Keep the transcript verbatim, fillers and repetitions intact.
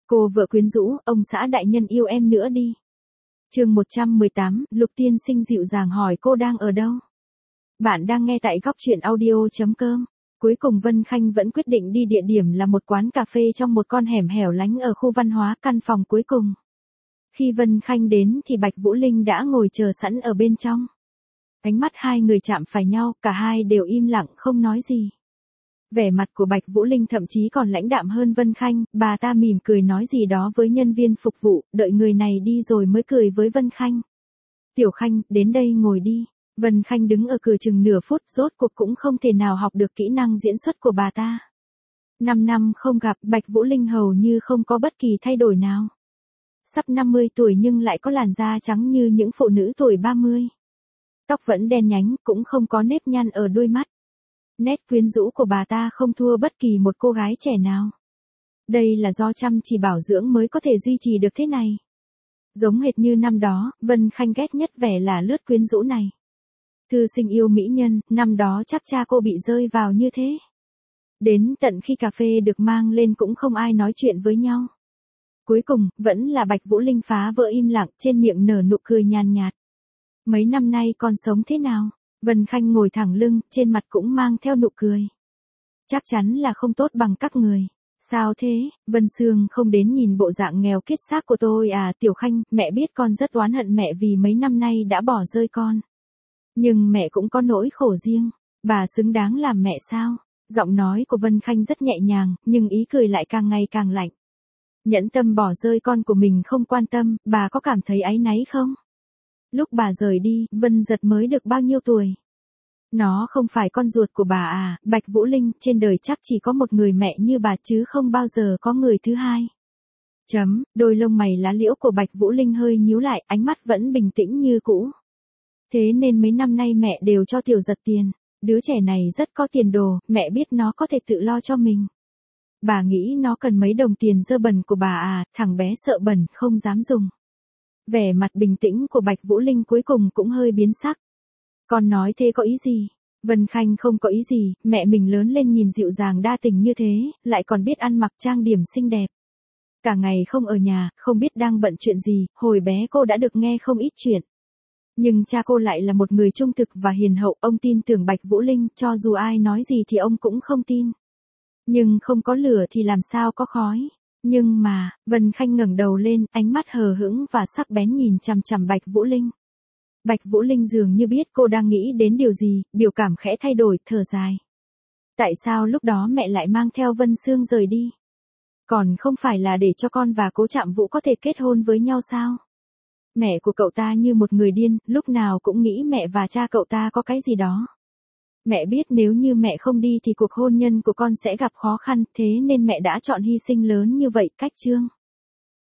Cô vợ quyến rũ, ông xã đại nhân yêu em nữa đi. Chương một trăm mười tám, Lục tiên sinh dịu dàng hỏi cô đang ở đâu. Bạn đang nghe tại góc truyện audio chấm com. Cuối cùng Vân Khanh vẫn quyết định đi địa điểm là một quán cà phê trong một con hẻm hẻo lánh ở khu văn hóa, căn phòng cuối cùng. Khi Vân Khanh đến thì Bạch Vũ Linh đã ngồi chờ sẵn ở bên trong. Ánh mắt hai người chạm phải nhau, cả hai đều im lặng không nói gì. Vẻ mặt của Bạch Vũ Linh thậm chí còn lãnh đạm hơn Vân Khanh, bà ta mỉm cười nói gì đó với nhân viên phục vụ, đợi người này đi rồi mới cười với Vân Khanh. Tiểu Khanh, đến đây ngồi đi. Vân Khanh đứng ở cửa chừng nửa phút, rốt cuộc cũng không thể nào học được kỹ năng diễn xuất của bà ta. Năm năm không gặp, Bạch Vũ Linh hầu như không có bất kỳ thay đổi nào. Sắp năm mươi tuổi nhưng lại có làn da trắng như những phụ nữ tuổi ba mươi. Tóc vẫn đen nhánh, cũng không có nếp nhăn ở đôi mắt. Nét quyến rũ của bà ta không thua bất kỳ một cô gái trẻ nào. Đây là do chăm chỉ bảo dưỡng mới có thể duy trì được thế này. Giống hệt như năm đó, Vân Khanh ghét nhất vẻ là lướt quyến rũ này. Thư sinh yêu mỹ nhân, năm đó chắc cha cô bị rơi vào như thế. Đến tận khi cà phê được mang lên cũng không ai nói chuyện với nhau. Cuối cùng, vẫn là Bạch Vũ Linh phá vỡ im lặng, trên miệng nở nụ cười nhàn nhạt. Mấy năm nay con sống thế nào? Vân Khanh ngồi thẳng lưng, trên mặt cũng mang theo nụ cười. Chắc chắn là không tốt bằng các người. Sao thế? Vân Sương không đến nhìn bộ dạng nghèo kiết xác của tôi à? Tiểu Khanh, mẹ biết con rất oán hận mẹ vì mấy năm nay đã bỏ rơi con. Nhưng mẹ cũng có nỗi khổ riêng. Bà xứng đáng làm mẹ sao? Giọng nói của Vân Khanh rất nhẹ nhàng, nhưng ý cười lại càng ngày càng lạnh. Nhẫn tâm bỏ rơi con của mình không quan tâm, bà có cảm thấy áy náy không? Lúc bà rời đi, Vân Giật mới được bao nhiêu tuổi? Nó không phải con ruột của bà à? Bạch Vũ Linh, trên đời chắc chỉ có một người mẹ như bà chứ không bao giờ có người thứ hai. Chấm, đôi lông mày lá liễu của Bạch Vũ Linh hơi nhíu lại, ánh mắt vẫn bình tĩnh như cũ. Thế nên mấy năm nay mẹ đều cho Tiểu Giật tiền. Đứa trẻ này rất có tiền đồ, mẹ biết nó có thể tự lo cho mình. Bà nghĩ nó cần mấy đồng tiền dơ bẩn của bà à? Thằng bé sợ bẩn, không dám dùng. Vẻ mặt bình tĩnh của Bạch Vũ Linh cuối cùng cũng hơi biến sắc. Con nói thế có ý gì? Vân Khanh không có ý gì, mẹ mình lớn lên nhìn dịu dàng đa tình như thế, lại còn biết ăn mặc trang điểm xinh đẹp. Cả ngày không ở nhà, không biết đang bận chuyện gì, hồi bé cô đã được nghe không ít chuyện. Nhưng cha cô lại là một người trung thực và hiền hậu, ông tin tưởng Bạch Vũ Linh, cho dù ai nói gì thì ông cũng không tin. Nhưng không có lửa thì làm sao có khói. Nhưng mà, Vân Khanh ngẩng đầu lên, ánh mắt hờ hững và sắc bén nhìn chằm chằm Bạch Vũ Linh. Bạch Vũ Linh dường như biết cô đang nghĩ đến điều gì, biểu cảm khẽ thay đổi, thở dài. Tại sao lúc đó mẹ lại mang theo Vân Sương rời đi? Còn không phải là để cho con và Cố Trạm Vũ có thể kết hôn với nhau sao? Mẹ của cậu ta như một người điên, lúc nào cũng nghĩ mẹ và cha cậu ta có cái gì đó. Mẹ biết nếu như mẹ không đi thì cuộc hôn nhân của con sẽ gặp khó khăn, thế nên mẹ đã chọn hy sinh lớn như vậy. Cách chương.